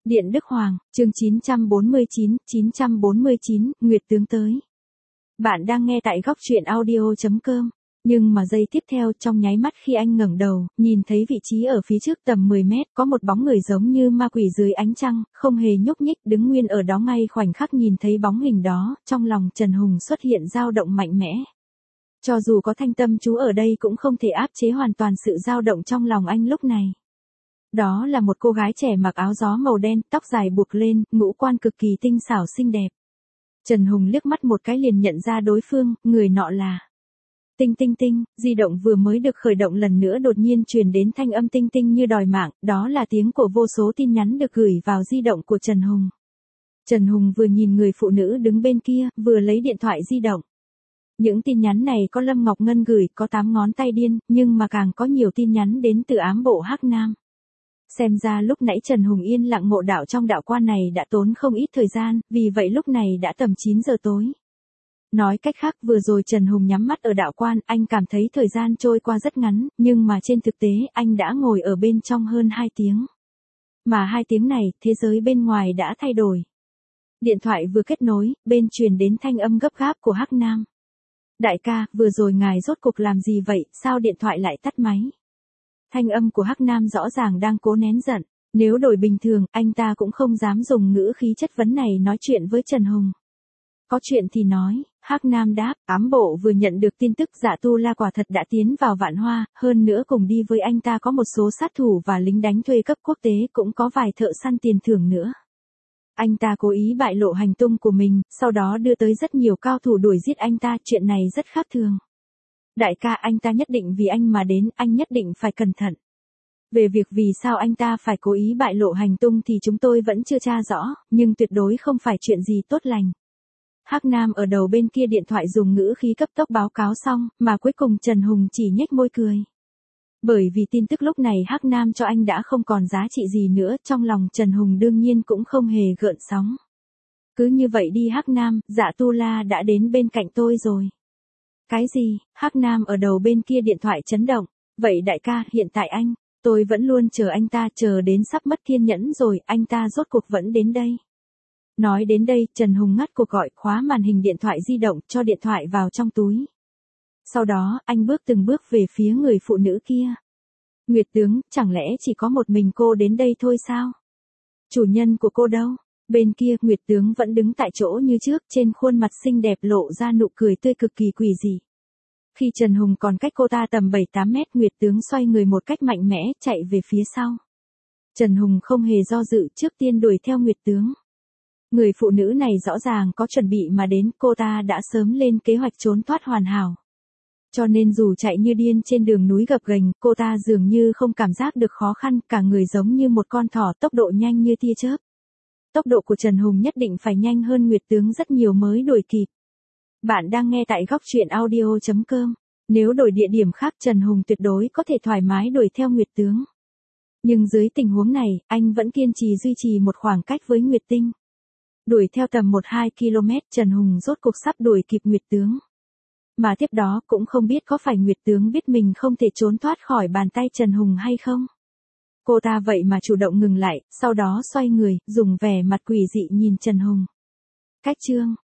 Điện Đức Hoàng, chương 949, Nguyệt Tướng tới. Bạn đang nghe tại góc truyện audio.com. Nhưng mà giây tiếp theo, trong nháy mắt khi anh ngẩng đầu, nhìn thấy vị trí ở phía trước tầm 10 mét, có một bóng người giống như ma quỷ dưới ánh trăng, không hề nhúc nhích, đứng nguyên ở đó. Ngay khoảnh khắc nhìn thấy bóng hình đó, trong lòng Trần Hùng xuất hiện dao động mạnh mẽ. Cho dù có Thanh Tâm chú ở đây cũng không thể áp chế hoàn toàn sự dao động trong lòng anh lúc này. Đó là một cô gái trẻ mặc áo gió màu đen, tóc dài buộc lên, ngũ quan cực kỳ tinh xảo xinh đẹp. Trần Hùng liếc mắt một cái liền nhận ra đối phương, người nọ là Tinh Tinh Tinh. Di động vừa mới được khởi động lần nữa đột nhiên truyền đến thanh âm tinh tinh như đòi mạng, đó là tiếng của vô số tin nhắn được gửi vào di động của Trần Hùng. Trần Hùng vừa nhìn người phụ nữ đứng bên kia, vừa lấy điện thoại di động. Những tin nhắn này có Lâm Ngọc Ngân gửi, có 8 ngón tay điên, nhưng mà càng có nhiều tin nhắn đến từ ám bộ Hắc Nam. Xem ra lúc nãy Trần Hùng yên lặng ngộ đạo trong đạo quan này đã tốn không ít thời gian, vì vậy lúc này đã tầm 9 giờ tối. Nói cách khác, vừa rồi Trần Hùng nhắm mắt ở đạo quan, anh cảm thấy thời gian trôi qua rất ngắn, nhưng mà trên thực tế anh đã ngồi ở bên trong hơn 2 tiếng. Mà 2 tiếng này, thế giới bên ngoài đã thay đổi. Điện thoại vừa kết nối, bên truyền đến thanh âm gấp gáp của Hắc Nam. Đại ca, vừa rồi ngài rốt cuộc làm gì vậy, sao điện thoại lại tắt máy? Thanh âm của Hắc Nam rõ ràng đang cố nén giận. Nếu đổi bình thường, anh ta cũng không dám dùng ngữ khí chất vấn này nói chuyện với Trần Hùng. Có chuyện thì nói, Hắc Nam đáp, ám bộ vừa nhận được tin tức Dạ Tu La quả thật đã tiến vào Vạn Hoa, hơn nữa cùng đi với anh ta có một số sát thủ và lính đánh thuê cấp quốc tế, cũng có vài thợ săn tiền thưởng nữa. Anh ta cố ý bại lộ hành tung của mình, sau đó đưa tới rất nhiều cao thủ đuổi giết anh ta, chuyện này rất khác thường. Đại ca, anh ta nhất định vì anh mà đến, anh nhất định phải cẩn thận. Về việc vì sao anh ta phải cố ý bại lộ hành tung thì chúng tôi vẫn chưa tra rõ, nhưng tuyệt đối không phải chuyện gì tốt lành. Hắc Nam ở đầu bên kia điện thoại dùng ngữ khí cấp tốc báo cáo xong, mà cuối cùng Trần Hùng chỉ nhếch môi cười. Bởi vì tin tức lúc này Hắc Nam cho anh đã không còn giá trị gì nữa, trong lòng Trần Hùng đương nhiên cũng không hề gợn sóng. Cứ như vậy đi Hắc Nam, Dạ Tu La đã đến bên cạnh tôi rồi. Cái gì? Hắc Nam ở đầu bên kia điện thoại chấn động. Vậy đại ca, hiện tại tôi vẫn luôn chờ anh ta, chờ đến sắp mất kiên nhẫn rồi, anh ta rốt cuộc vẫn đến đây. Nói đến đây, Trần Hùng ngắt cuộc gọi, khóa màn hình điện thoại di động, cho điện thoại vào trong túi. Sau đó, anh bước từng bước về phía người phụ nữ kia. Nguyệt tướng, chẳng lẽ chỉ có một mình cô đến đây thôi sao? Chủ nhân của cô đâu? Bên kia, Nguyệt tướng vẫn đứng tại chỗ như trước, trên khuôn mặt xinh đẹp lộ ra nụ cười tươi cực kỳ quỷ dị. Khi Trần Hùng còn cách cô ta tầm 7-8 mét, Nguyệt tướng xoay người một cách mạnh mẽ, chạy về phía sau. Trần Hùng không hề do dự, trước tiên đuổi theo Nguyệt tướng. Người phụ nữ này rõ ràng có chuẩn bị mà đến, cô ta đã sớm lên kế hoạch trốn thoát hoàn hảo. Cho nên dù chạy như điên trên đường núi gập ghềnh, cô ta dường như không cảm giác được khó khăn, cả người giống như một con thỏ, tốc độ nhanh như tia chớp. Tốc độ của Trần Hùng nhất định phải nhanh hơn Nguyệt tướng rất nhiều mới đuổi kịp. Bạn đang nghe tại góc truyện audio.com. Nếu đổi địa điểm khác Trần Hùng tuyệt đối có thể thoải mái đuổi theo Nguyệt tướng. Nhưng dưới tình huống này, anh vẫn kiên trì duy trì một khoảng cách với Nguyệt Tinh. Đuổi theo tầm 1-2 km, Trần Hùng rốt cuộc sắp đuổi kịp Nguyệt tướng. Mà tiếp đó cũng không biết có phải Nguyệt tướng biết mình không thể trốn thoát khỏi bàn tay Trần Hùng hay không. Cô ta vậy mà chủ động ngừng lại, sau đó xoay người, dùng vẻ mặt quỷ dị nhìn Trần Hùng. Cách chương